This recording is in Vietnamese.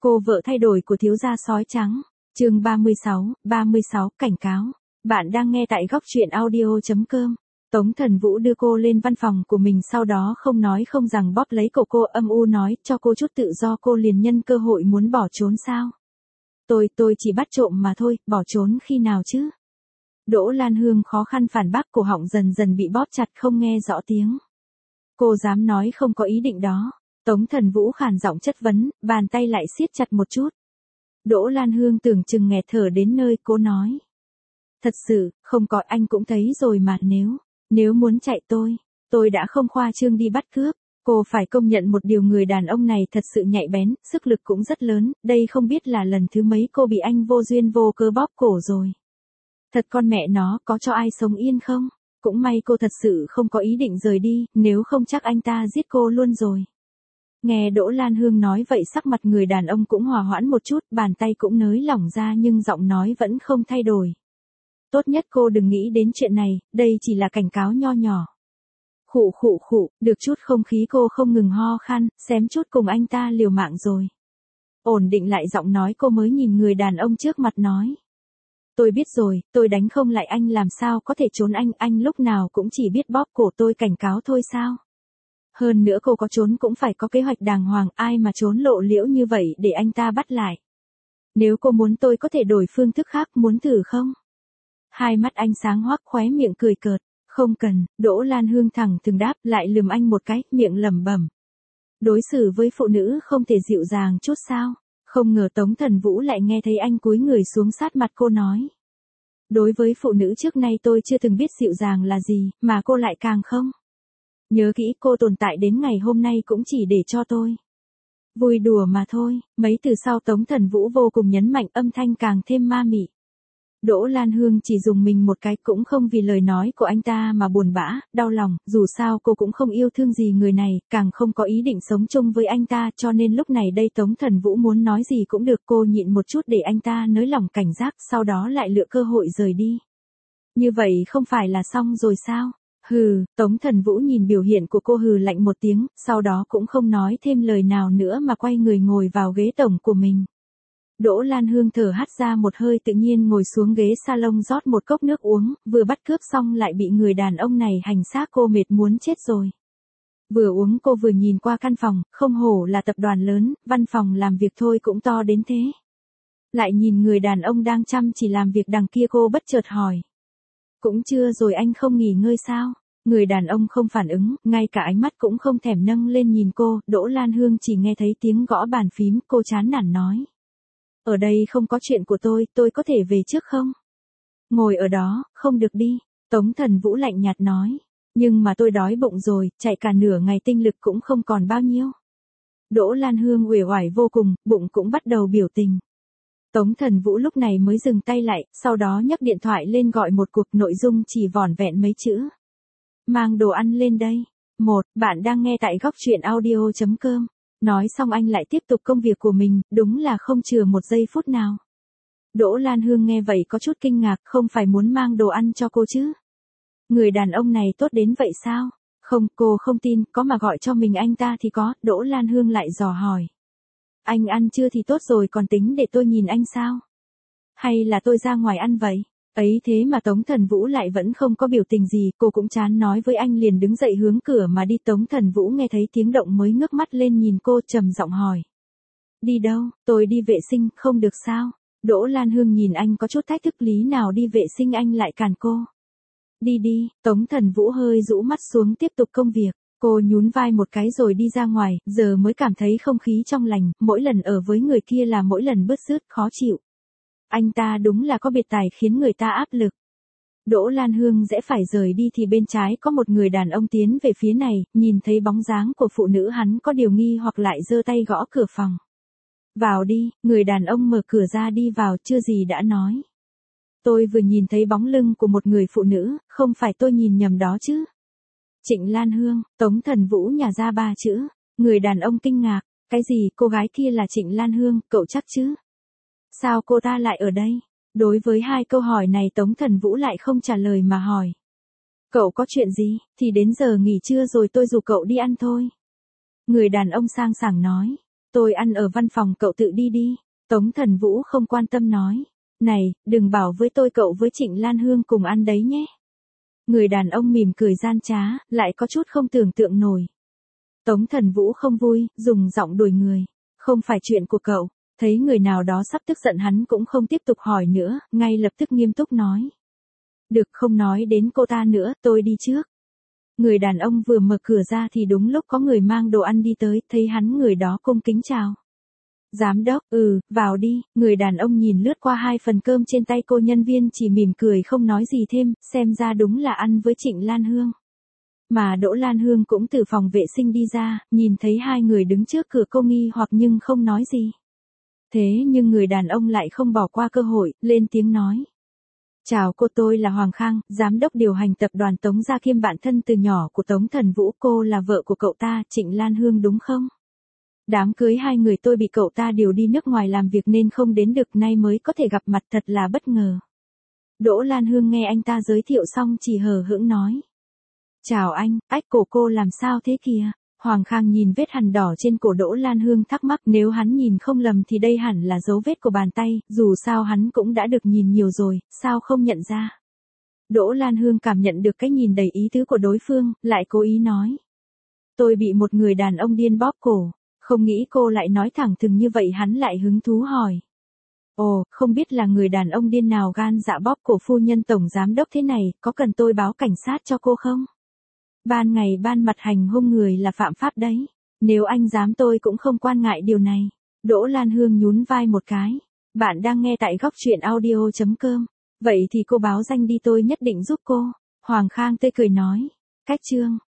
Cô vợ thay đổi của thiếu gia sói trắng. Chương 36, cảnh cáo. Bạn đang nghe tại góc truyện audio.com. Tống Thần Vũ đưa cô lên văn phòng của mình, sau đó không nói không rằng bóp lấy cổ cô, âm u nói, cho cô chút tự do. Cô liền nhân cơ hội muốn bỏ trốn sao? Tôi chỉ bắt trộm mà thôi, bỏ trốn khi nào chứ? Đỗ Lan Hương khó khăn phản bác, cổ họng dần dần bị bóp chặt không nghe rõ tiếng. Cô dám nói không có ý định đó. Tống Thần Vũ khàn giọng chất vấn, bàn tay lại siết chặt một chút. Đỗ Lan Hương tưởng chừng nghẹt thở đến nơi, cô nói. Thật sự, không có, anh cũng thấy rồi mà, nếu muốn chạy tôi đã không khoa trương đi bắt cướp. Cô phải công nhận một điều, người đàn ông này thật sự nhạy bén, sức lực cũng rất lớn, đây không biết là lần thứ mấy cô bị anh vô duyên vô cớ bóp cổ rồi. Thật con mẹ nó, có cho ai sống yên không? Cũng may cô thật sự không có ý định rời đi, nếu không chắc anh ta giết cô luôn rồi. Nghe Đỗ Lan Hương nói vậy, sắc mặt người đàn ông cũng hòa hoãn một chút, bàn tay cũng nới lỏng ra, nhưng giọng nói vẫn không thay đổi. Tốt nhất cô đừng nghĩ đến chuyện này, đây chỉ là cảnh cáo nho nhỏ. Khụ, được chút không khí cô không ngừng ho khan, xém chút cùng anh ta liều mạng rồi. Ổn định lại giọng nói, cô mới nhìn người đàn ông trước mặt nói. Tôi biết rồi, tôi đánh không lại anh, làm sao có thể trốn anh lúc nào cũng chỉ biết bóp cổ tôi, cảnh cáo thôi sao? Hơn nữa cô có trốn cũng phải có kế hoạch đàng hoàng, ai mà trốn lộ liễu như vậy để anh ta bắt lại. Nếu cô muốn tôi có thể đổi phương thức khác, muốn thử không? Hai mắt anh sáng hoắc, khóe miệng cười cợt. Không cần. Đỗ Lan Hương thẳng thừng đáp, lại lườm anh một cái, miệng lẩm bẩm. Đối xử với phụ nữ không thể dịu dàng chút sao? Không ngờ Tống Thần Vũ lại nghe thấy anh cúi người xuống sát mặt cô nói. Đối với phụ nữ trước nay tôi chưa từng biết dịu dàng là gì, mà cô lại càng không. Nhớ kỹ, cô tồn tại đến ngày hôm nay cũng chỉ để cho tôi vui đùa mà thôi. Mấy từ sau Tống Thần Vũ vô cùng nhấn mạnh, âm thanh càng thêm ma mị. Đỗ Lan Hương chỉ dùng mình một cái, cũng không vì lời nói của anh ta mà buồn bã, đau lòng, dù sao cô cũng không yêu thương gì người này, càng không có ý định sống chung với anh ta, cho nên lúc này đây Tống Thần Vũ muốn nói gì cũng được, cô nhịn một chút để anh ta nới lỏng cảnh giác, sau đó lại lựa cơ hội rời đi. Như vậy không phải là xong rồi sao? Hừ, Tống Thần Vũ nhìn biểu hiện của cô hừ lạnh một tiếng, sau đó cũng không nói thêm lời nào nữa mà quay người ngồi vào ghế tổng của mình. Đỗ Lan Hương thở hắt ra một hơi, tự nhiên ngồi xuống ghế salon rót một cốc nước uống, vừa bắt cướp xong lại bị người đàn ông này hành xác, cô mệt muốn chết rồi. Vừa uống cô vừa nhìn qua căn phòng, không hổ là tập đoàn lớn, văn phòng làm việc thôi cũng to đến thế. Lại nhìn người đàn ông đang chăm chỉ làm việc đằng kia, cô bất chợt hỏi. Cũng chưa rồi, anh không nghỉ ngơi sao? Người đàn ông không phản ứng, ngay cả ánh mắt cũng không thèm nâng lên nhìn cô. Đỗ Lan Hương chỉ nghe thấy tiếng gõ bàn phím, cô chán nản nói. Ở đây không có chuyện của tôi có thể về trước không? Ngồi ở đó, không được đi. Tống Thần Vũ lạnh nhạt nói. Nhưng mà tôi đói bụng rồi, chạy cả nửa ngày tinh lực cũng không còn bao nhiêu. Đỗ Lan Hương uể oải vô cùng, bụng cũng bắt đầu biểu tình. Tống Thần Vũ lúc này mới dừng tay lại, sau đó nhấc điện thoại lên gọi một cuộc, nội dung chỉ vỏn vẹn mấy chữ. Mang đồ ăn lên đây. Bạn đang nghe tại góc truyện audio.com. Nói xong anh lại tiếp tục công việc của mình, đúng là không chừa một giây phút nào. Đỗ Lan Hương nghe vậy có chút kinh ngạc, không phải muốn mang đồ ăn cho cô chứ? Người đàn ông này tốt đến vậy sao? Không, cô không tin, có mà gọi cho mình anh ta thì có. Đỗ Lan Hương lại dò hỏi. Anh ăn chưa thì tốt rồi, còn tính để tôi nhìn anh sao? Hay là tôi ra ngoài ăn vậy? Ấy thế mà Tống Thần Vũ lại vẫn không có biểu tình gì, cô cũng chán nói với anh, liền đứng dậy hướng cửa mà đi. Tống Thần Vũ nghe thấy tiếng động mới ngước mắt lên nhìn cô, trầm giọng hỏi. Đi đâu? Tôi đi vệ sinh, không được sao? Đỗ Lan Hương nhìn anh có chút thách thức, lý nào đi vệ sinh anh lại cản cô. Đi, Tống Thần Vũ hơi rũ mắt xuống tiếp tục công việc. Cô nhún vai một cái rồi đi ra ngoài, giờ mới cảm thấy không khí trong lành, mỗi lần ở với người kia là mỗi lần bứt rứt, khó chịu. Anh ta đúng là có biệt tài khiến người ta áp lực. Đỗ Lan Hương rẽ phải rời đi thì bên trái có một người đàn ông tiến về phía này, nhìn thấy bóng dáng của phụ nữ hắn có điều nghi hoặc lại giơ tay gõ cửa phòng. Vào đi, người đàn ông mở cửa ra đi vào, chưa gì đã nói. Tôi vừa nhìn thấy bóng lưng của một người phụ nữ, không phải tôi nhìn nhầm đó chứ? Trịnh Lan Hương. Tống Thần Vũ nhả ra 3 chữ. Người đàn ông kinh ngạc. Cái gì, cô gái kia là Trịnh Lan Hương, cậu chắc chứ? Sao cô ta lại ở đây? Đối với hai câu hỏi này Tống Thần Vũ lại không trả lời mà hỏi. Cậu có chuyện gì, thì đến giờ nghỉ trưa rồi tôi rủ cậu đi ăn thôi. Người đàn ông sang sảng nói. Tôi ăn ở văn phòng, cậu tự đi đi. Tống Thần Vũ không quan tâm nói. Này, đừng bảo với tôi cậu với Trịnh Lan Hương cùng ăn đấy nhé. Người đàn ông mỉm cười gian trá, lại có chút không tưởng tượng nổi. Tống Thần Vũ không vui, dùng giọng đuổi người. Không phải chuyện của cậu. Thấy người nào đó sắp tức giận hắn cũng không tiếp tục hỏi nữa, ngay lập tức nghiêm túc nói. Được, không nói đến cô ta nữa, tôi đi trước. Người đàn ông vừa mở cửa ra thì đúng lúc có người mang đồ ăn đi tới, thấy hắn người đó cung kính chào. Giám đốc, vào đi. Người đàn ông nhìn lướt qua 2 phần cơm trên tay cô nhân viên chỉ mỉm cười không nói gì thêm, xem ra đúng là ăn với Trịnh Lan Hương. Mà Đỗ Lan Hương cũng từ phòng vệ sinh đi ra, nhìn thấy 2 người đứng trước cửa cô nghi hoặc nhưng không nói gì. Thế nhưng người đàn ông lại không bỏ qua cơ hội, lên tiếng nói. Chào cô, tôi là Hoàng Khang, giám đốc điều hành tập đoàn Tống Gia Khiêm, bạn thân từ nhỏ của Tống Thần Vũ. Cô là vợ của cậu ta, Trịnh Lan Hương đúng không? Đám cưới 2 người tôi bị cậu ta điều đi nước ngoài làm việc nên không đến được, nay mới có thể gặp mặt, thật là bất ngờ. Đỗ Lan Hương nghe anh ta giới thiệu xong chỉ hờ hững nói. Chào anh, cổ cô làm sao thế kìa? Hoàng Khang nhìn vết hằn đỏ trên cổ Đỗ Lan Hương thắc mắc, nếu hắn nhìn không lầm thì đây hẳn là dấu vết của bàn tay, dù sao hắn cũng đã được nhìn nhiều rồi, sao không nhận ra. Đỗ Lan Hương cảm nhận được cái nhìn đầy ý tứ của đối phương, lại cố ý nói. Tôi bị một người đàn ông điên bóp cổ, không nghĩ cô lại nói thẳng thừng như vậy, hắn lại hứng thú hỏi. Ồ, không biết là người đàn ông điên nào gan dạ bóp cổ phu nhân tổng giám đốc thế này, có cần tôi báo cảnh sát cho cô không? Ban ngày ban mặt hành hung người là phạm pháp đấy. Nếu anh dám tôi cũng không quan ngại điều này. Đỗ Lan Hương nhún vai một cái. Bạn đang nghe tại góc truyện audio.com. Vậy thì cô báo danh đi, tôi nhất định giúp cô. Hoàng Khang tươi cười nói. Cách chương.